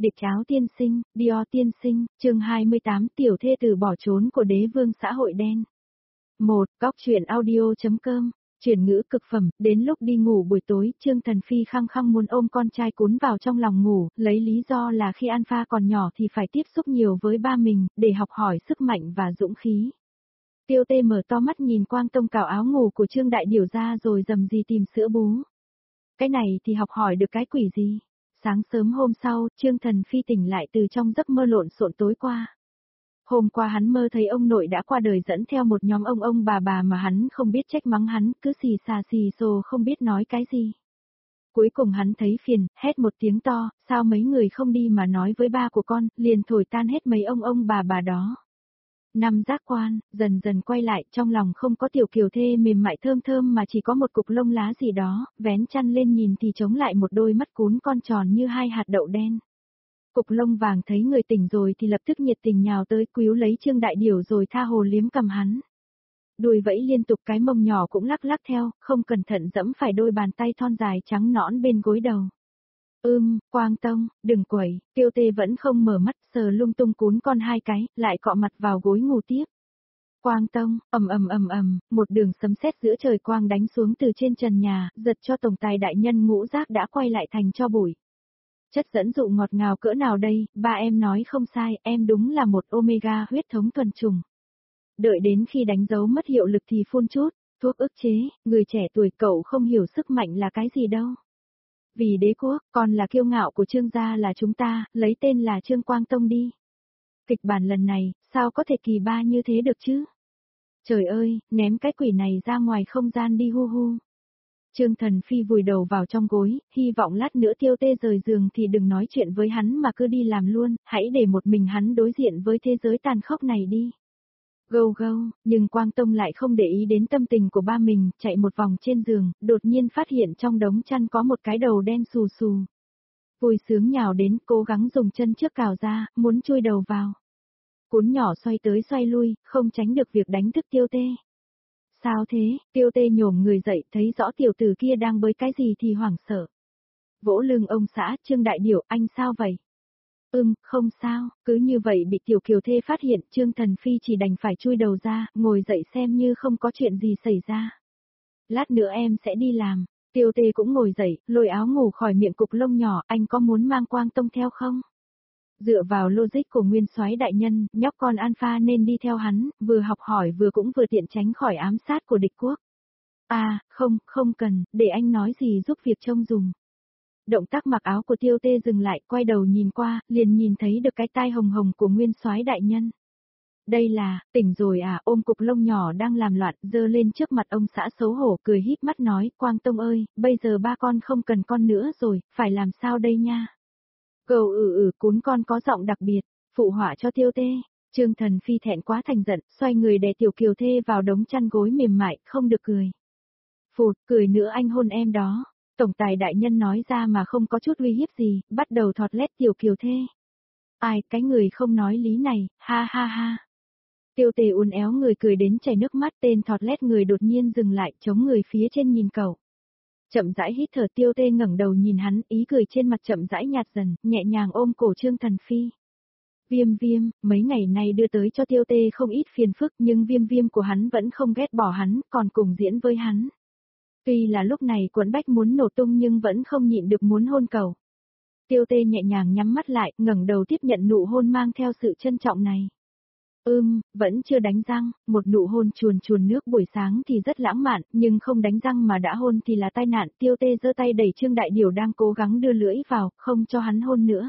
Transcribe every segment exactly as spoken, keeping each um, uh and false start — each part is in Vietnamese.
Địch Áo tiên sinh, Dior tiên sinh, chương hai mươi tám tiểu thê tử bỏ trốn của đế vương xã hội đen. một. Góc truyện audio.com, chuyển ngữ cực phẩm, đến lúc đi ngủ buổi tối, Trương Thần Phi khăng khăng muốn ôm con trai cuốn vào trong lòng ngủ, lấy lý do là khi Alpha còn nhỏ thì phải tiếp xúc nhiều với ba mình, để học hỏi sức mạnh và dũng khí. Tiêu Tê mở to mắt nhìn Quang Tông cào áo ngủ của Trương Đại Điểu ra rồi rầm rì tìm sữa bú. Cái này thì học hỏi được cái quỷ gì? Sáng sớm hôm sau, Trương Thần Phi tỉnh lại từ trong giấc mơ lộn xộn tối qua. Hôm qua hắn mơ thấy ông nội đã qua đời dẫn theo một nhóm ông ông bà bà mà hắn không biết trách mắng hắn, cứ xì xà xì xồ không biết nói cái gì. Cuối cùng hắn thấy phiền, hét một tiếng to, sao mấy người không đi mà nói với ba của con, liền thổi tan hết mấy ông ông bà bà đó. Năm giác quan, dần dần quay lại, trong lòng không có tiểu kiều thê mềm mại thơm thơm mà chỉ có một cục lông lá gì đó, vén chăn lên nhìn thì chống lại một đôi mắt cún con tròn như hai hạt đậu đen. Cục lông vàng thấy người tỉnh rồi thì lập tức nhiệt tình nhào tới cứu lấy Trương Đại Điểu rồi tha hồ liếm cầm hắn. Đùi vẫy liên tục, cái mông nhỏ cũng lắc lắc theo, không cẩn thận dẫm phải đôi bàn tay thon dài trắng nõn bên gối đầu. Ưm, Quang Tông, đừng quẩy, Tiêu Tê vẫn không mở mắt, sờ lung tung cún con hai cái, lại cọ mặt vào gối ngủ tiếp. Quang Tông, ầm ầm ầm ầm, một đường sấm sét giữa trời quang đánh xuống từ trên trần nhà, giật cho tổng tài đại nhân ngũ giác đã quay lại thành tro bụi. Chất dẫn dụ ngọt ngào cỡ nào đây, ba em nói không sai, em đúng là một omega huyết thống thuần chủng. Đợi đến khi đánh dấu mất hiệu lực thì phun chút, thuốc ức chế, người trẻ tuổi cậu không hiểu sức mạnh là cái gì đâu. Vì đế quốc, còn là kiêu ngạo của Trương gia là chúng ta, lấy tên là Trương Quang Tông đi. Kịch bản lần này, sao có thể kỳ ba như thế được chứ? Trời ơi, ném cái quỷ này ra ngoài không gian đi hu hu. Trương Thần Phi vùi đầu vào trong gối, hy vọng lát nữa Tiêu Tê rời giường thì đừng nói chuyện với hắn mà cứ đi làm luôn, hãy để một mình hắn đối diện với thế giới tàn khốc này đi. Gâu gâu, nhưng Quang Tông lại không để ý đến tâm tình của ba mình, chạy một vòng trên giường, đột nhiên phát hiện trong đống chăn có một cái đầu đen xù xù. Vui sướng nhào đến, cố gắng dùng chân trước cào ra, muốn chui đầu vào. Cún nhỏ xoay tới xoay lui, không tránh được việc đánh thức Tiêu Tê. Sao thế? Tiêu Tê nhổm người dậy, thấy rõ tiểu tử kia đang bới cái gì thì hoảng sợ. Vỗ lưng ông xã, Trương Đại Điểu, anh sao vậy? Ừm, không sao, cứ như vậy bị tiểu kiều thê phát hiện, Trương Thần Phi chỉ đành phải chui đầu ra, ngồi dậy xem như không có chuyện gì xảy ra. Lát nữa em sẽ đi làm. Tiêu Tê cũng ngồi dậy, lôi áo ngủ khỏi miệng cục lông nhỏ, anh có muốn mang Quang Tông theo không? Dựa vào logic của nguyên soái đại nhân, nhóc con Alpha nên đi theo hắn, vừa học hỏi vừa cũng vừa tiện tránh khỏi ám sát của địch quốc. À, không, không cần, để anh nói gì giúp việc trông dùng. Động tác mặc áo của Tiêu Tê dừng lại, quay đầu nhìn qua, liền nhìn thấy được cái tai hồng hồng của nguyên soái đại nhân. Đây là, tỉnh rồi à, ôm cục lông nhỏ đang làm loạn, giơ lên trước mặt ông xã xấu hổ, cười híp mắt nói, Quang Tông ơi, bây giờ ba con không cần con nữa rồi, phải làm sao đây nha? Cầu ừ ừ, cún con có giọng đặc biệt, phụ họa cho Tiêu Tê. Trương Thần Phi thẹn quá thành giận, xoay người đè tiểu kiều thê vào đống chăn gối mềm mại, không được cười. Phụt, cười nữa anh hôn em đó. Tổng tài đại nhân nói ra mà không có chút uy hiếp gì, bắt đầu thọt lét tiểu kiều thê. Ai, cái người không nói lý này, ha ha ha. Tiêu Tê uốn éo người cười đến chảy nước mắt, tên thọt lét người đột nhiên dừng lại, chống người phía trên nhìn cậu. Chậm rãi hít thở, Tiêu Tê ngẩng đầu nhìn hắn, ý cười trên mặt chậm rãi nhạt dần, nhẹ nhàng ôm cổ Trương Thần Phi. Viêm viêm, mấy ngày nay đưa tới cho Tiêu Tê không ít phiền phức nhưng viêm viêm của hắn vẫn không ghét bỏ hắn, còn cùng diễn với hắn. Tuy là lúc này quẫn bách muốn nổ tung nhưng vẫn không nhịn được muốn hôn cầu. Tiêu Tê nhẹ nhàng nhắm mắt lại, ngẩng đầu tiếp nhận nụ hôn mang theo sự trân trọng này. Ưm, vẫn chưa đánh răng, một nụ hôn chuồn chuồn nước buổi sáng thì rất lãng mạn, nhưng không đánh răng mà đã hôn thì là tai nạn. Tiêu Tê giơ tay đẩy Trương Đại Điểu đang cố gắng đưa lưỡi vào, không cho hắn hôn nữa.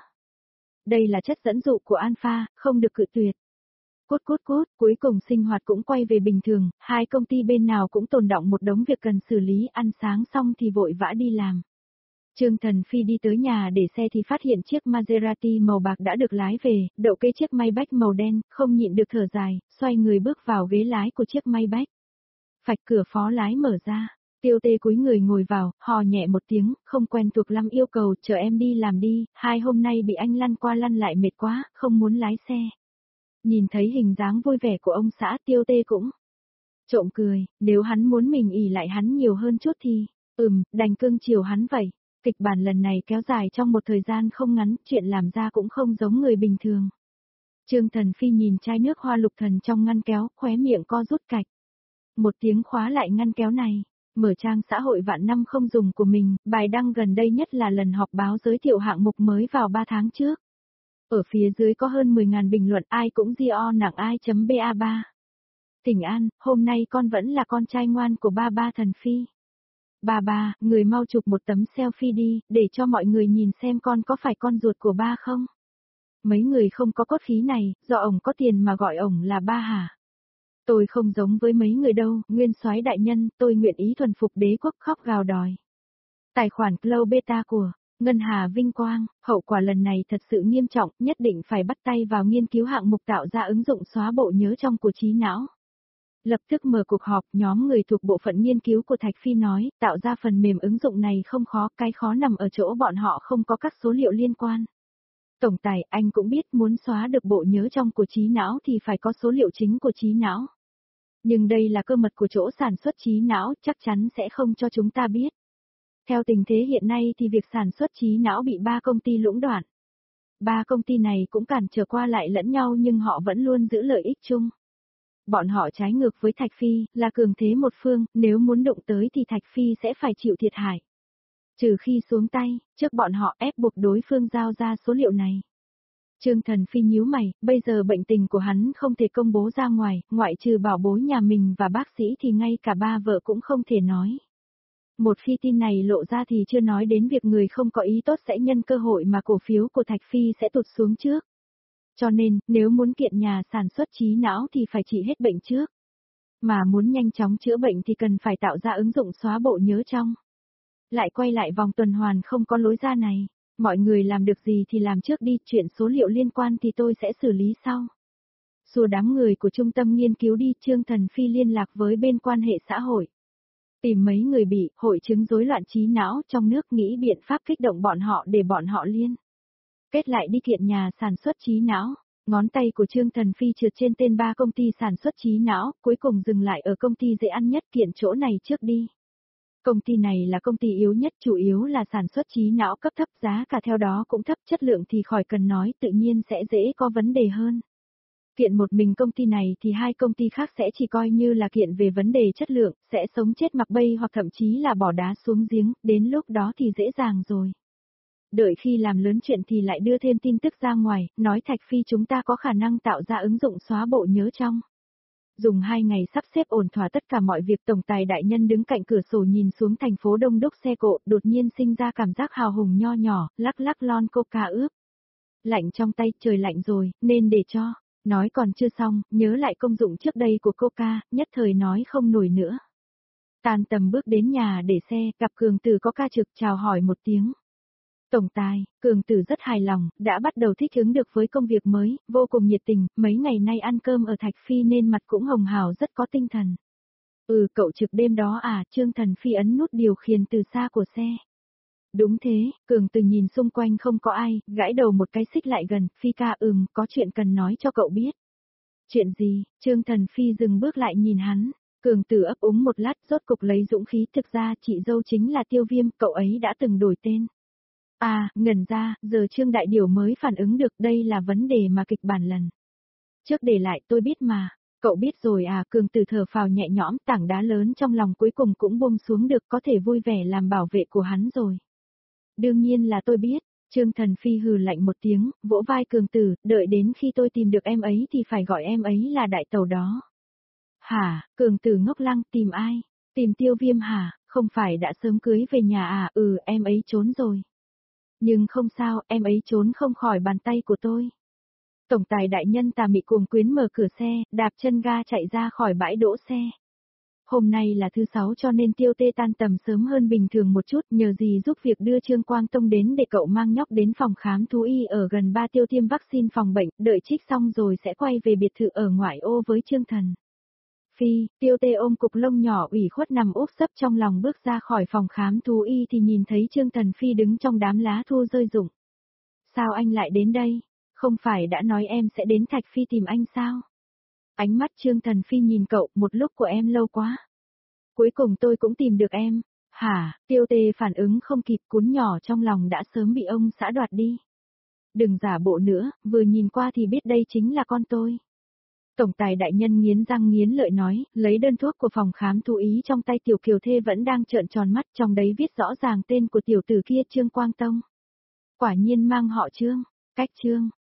Đây là chất dẫn dụ của Alpha, không được cự tuyệt. Cút cút cút, cuối cùng sinh hoạt cũng quay về bình thường, hai công ty bên nào cũng tồn đọng một đống việc cần xử lý, ăn sáng xong thì vội vã đi làm. Trương Thần Phi đi tới nhà để xe thì phát hiện chiếc Maserati màu bạc đã được lái về, đậu kế chiếc Maybach màu đen, không nhịn được thở dài, xoay người bước vào ghế lái của chiếc Maybach. Phạch cửa phó lái mở ra, Tiêu Tê cúi người ngồi vào, hò nhẹ một tiếng, không quen thuộc lắm yêu cầu, chờ em đi làm đi, hai hôm nay bị anh lăn qua lăn lại mệt quá, không muốn lái xe. Nhìn thấy hình dáng vui vẻ của ông xã, Tiêu Tê cũng trộm cười, nếu hắn muốn mình ỷ lại hắn nhiều hơn chút thì, ừm, đành cưng chiều hắn vậy. Kịch bản lần này kéo dài trong một thời gian không ngắn, chuyện làm ra cũng không giống người bình thường. Trương Thần Phi nhìn chai nước hoa lục thần trong ngăn kéo, khóe miệng co rút cạch. Một tiếng khóa lại ngăn kéo này, mở trang xã hội vạn năm không dùng của mình, bài đăng gần đây nhất là lần họp báo giới thiệu hạng mục mới vào ba tháng trước. Ở phía dưới có hơn mười nghìn bình luận, ai cũng gi o nặng ai.ba ba. Thỉnh an, hôm nay con vẫn là con trai ngoan của ba ba Thần Phi. Ba ba, người mau chụp một tấm selfie đi, để cho mọi người nhìn xem con có phải con ruột của ba không? Mấy người không có cốt khí này, do ổng có tiền mà gọi ổng là ba hả? Tôi không giống với mấy người đâu, nguyên soái đại nhân, tôi nguyện ý thuần phục đế quốc, khóc gào đòi. Tài khoản Cloud Beta của Ngân Hà Vinh Quang, hậu quả lần này thật sự nghiêm trọng, nhất định phải bắt tay vào nghiên cứu hạng mục tạo ra ứng dụng xóa bộ nhớ trong của trí não. Lập tức mở cuộc họp, nhóm người thuộc bộ phận nghiên cứu của Thạch Phi nói, tạo ra phần mềm ứng dụng này không khó, cái khó nằm ở chỗ bọn họ không có các số liệu liên quan. Tổng tài, anh cũng biết muốn xóa được bộ nhớ trong của trí não thì phải có số liệu chính của trí não. Nhưng đây là cơ mật của chỗ sản xuất trí não, chắc chắn sẽ không cho chúng ta biết. Theo tình thế hiện nay thì việc sản xuất trí não bị ba công ty lũng đoạn. Ba công ty này cũng cản trở qua lại lẫn nhau nhưng họ vẫn luôn giữ lợi ích chung. Bọn họ trái ngược với Thạch Phi, là cường thế một phương, nếu muốn động tới thì Thạch Phi sẽ phải chịu thiệt hại. Trừ khi xuống tay, trước bọn họ ép buộc đối phương giao ra số liệu này. Trương Thần Phi nhíu mày, bây giờ bệnh tình của hắn không thể công bố ra ngoài, ngoại trừ bảo bối nhà mình và bác sĩ thì ngay cả ba vợ cũng không thể nói. Một khi tin này lộ ra thì chưa nói đến việc người không có ý tốt sẽ nhân cơ hội mà cổ phiếu của Thạch Phi sẽ tụt xuống trước. Cho nên, nếu muốn kiện nhà sản xuất trí não thì phải trị hết bệnh trước. Mà muốn nhanh chóng chữa bệnh thì cần phải tạo ra ứng dụng xóa bộ nhớ trong. Lại quay lại vòng tuần hoàn không có lối ra này. Mọi người làm được gì thì làm trước đi, chuyện số liệu liên quan thì tôi sẽ xử lý sau. Xua đám người của trung tâm nghiên cứu đi, Trương Thần Phi liên lạc với bên quan hệ xã hội. Tìm mấy người bị hội chứng rối loạn trí não trong nước, nghĩ biện pháp kích động bọn họ để bọn họ liên kết lại đi kiện nhà sản xuất trí não. Ngón tay của Trương Thần Phi trượt trên tên ba công ty sản xuất trí não, cuối cùng dừng lại ở công ty dễ ăn nhất, kiện chỗ này trước đi. Công ty này là công ty yếu nhất, chủ yếu là sản xuất trí não cấp thấp, giá cả theo đó cũng thấp, chất lượng thì khỏi cần nói, tự nhiên sẽ dễ có vấn đề hơn. Kiện một mình công ty này thì hai công ty khác sẽ chỉ coi như là kiện về vấn đề chất lượng, sẽ sống chết mặc bay hoặc thậm chí là bỏ đá xuống giếng, đến lúc đó thì dễ dàng rồi. Đợi khi làm lớn chuyện thì lại đưa thêm tin tức ra ngoài, nói Thạch Phi chúng ta có khả năng tạo ra ứng dụng xóa bộ nhớ trong. Dùng hai ngày sắp xếp ổn thỏa tất cả mọi việc, tổng tài đại nhân đứng cạnh cửa sổ nhìn xuống thành phố đông đúc xe cộ, đột nhiên sinh ra cảm giác hào hùng nho nhỏ, lắc lắc lon coca ướp. Lạnh trong tay, trời lạnh rồi, nên để cho. Nói còn chưa xong, nhớ lại công dụng trước đây của coca, nhất thời nói không nổi nữa. Tan tầm bước đến nhà để xe, gặp Cường Tử có ca trực chào hỏi một tiếng. Tổng tài, Cường Tử rất hài lòng, đã bắt đầu thích ứng được với công việc mới, vô cùng nhiệt tình, mấy ngày nay ăn cơm ở Thạch Phi nên mặt cũng hồng hào, rất có tinh thần. Ừ, cậu trực đêm đó à? Trương Thần Phi ấn nút điều khiển từ xa của xe. Đúng thế, Cường Tử nhìn xung quanh không có ai, gãi đầu một cái, xích lại gần, Phi ca, ừm, có chuyện cần nói cho cậu biết. Chuyện gì? Trương Thần Phi dừng bước lại nhìn hắn. Cường Tử ấp úng một lát, rốt cục lấy dũng khí, thực ra chị dâu chính là Tiêu Viêm, cậu ấy đã từng đổi tên. À, ngẩn ra, giờ Trương Đại Điểu mới phản ứng được, đây là vấn đề mà kịch bản lần trước để lại, tôi biết mà. Cậu biết rồi à? Cường Tử thở phào nhẹ nhõm, tảng đá lớn trong lòng cuối cùng cũng buông xuống được, có thể vui vẻ làm bảo vệ của hắn rồi. Đương nhiên là tôi biết. Trương Thần Phi hừ lạnh một tiếng, vỗ vai Cường Tử, đợi đến khi tôi tìm được em ấy thì phải gọi em ấy là đại tẩu đó. Hả? Cường Tử ngốc lăng, tìm ai? Tìm Tiêu Viêm hả? Không phải đã sớm cưới về nhà à? Ừ, em ấy trốn rồi. Nhưng không sao, em ấy trốn không khỏi bàn tay của tôi. Tổng tài đại nhân Tà Mị cuồng quyến mở cửa xe, đạp chân ga chạy ra khỏi bãi đỗ xe. Hôm nay là thứ sáu cho nên Tiêu Tê tan tầm sớm hơn bình thường một chút, nhờ gì giúp việc đưa Trương Quang Tông đến để cậu mang nhóc đến phòng khám thú y ở gần ba Tiêu tiêm vaccine phòng bệnh, đợi trích xong rồi sẽ quay về biệt thự ở ngoại ô với Trương Thần Phi. Tiêu Tê ôm cục lông nhỏ ủy khuất nằm úp sấp trong lòng bước ra khỏi phòng khám thú y thì nhìn thấy Trương Thần Phi đứng trong đám lá thu rơi rụng. Sao anh lại đến đây? Không phải đã nói em sẽ đến Thạch Phi tìm anh sao? Ánh mắt Trương Thần Phi nhìn cậu, một lúc của em lâu quá. Cuối cùng tôi cũng tìm được em. Hả, Tiêu Tê phản ứng không kịp, cuốn nhỏ trong lòng đã sớm bị ông xã đoạt đi. Đừng giả bộ nữa, vừa nhìn qua thì biết đây chính là con tôi. Tổng tài đại nhân nghiến răng nghiến lợi nói, lấy đơn thuốc của phòng khám thú ý trong tay Tiểu Kiều Thê vẫn đang trợn tròn mắt, trong đấy viết rõ ràng tên của tiểu tử kia Trương Quang Tông. Quả nhiên mang họ Trương, cách Trương,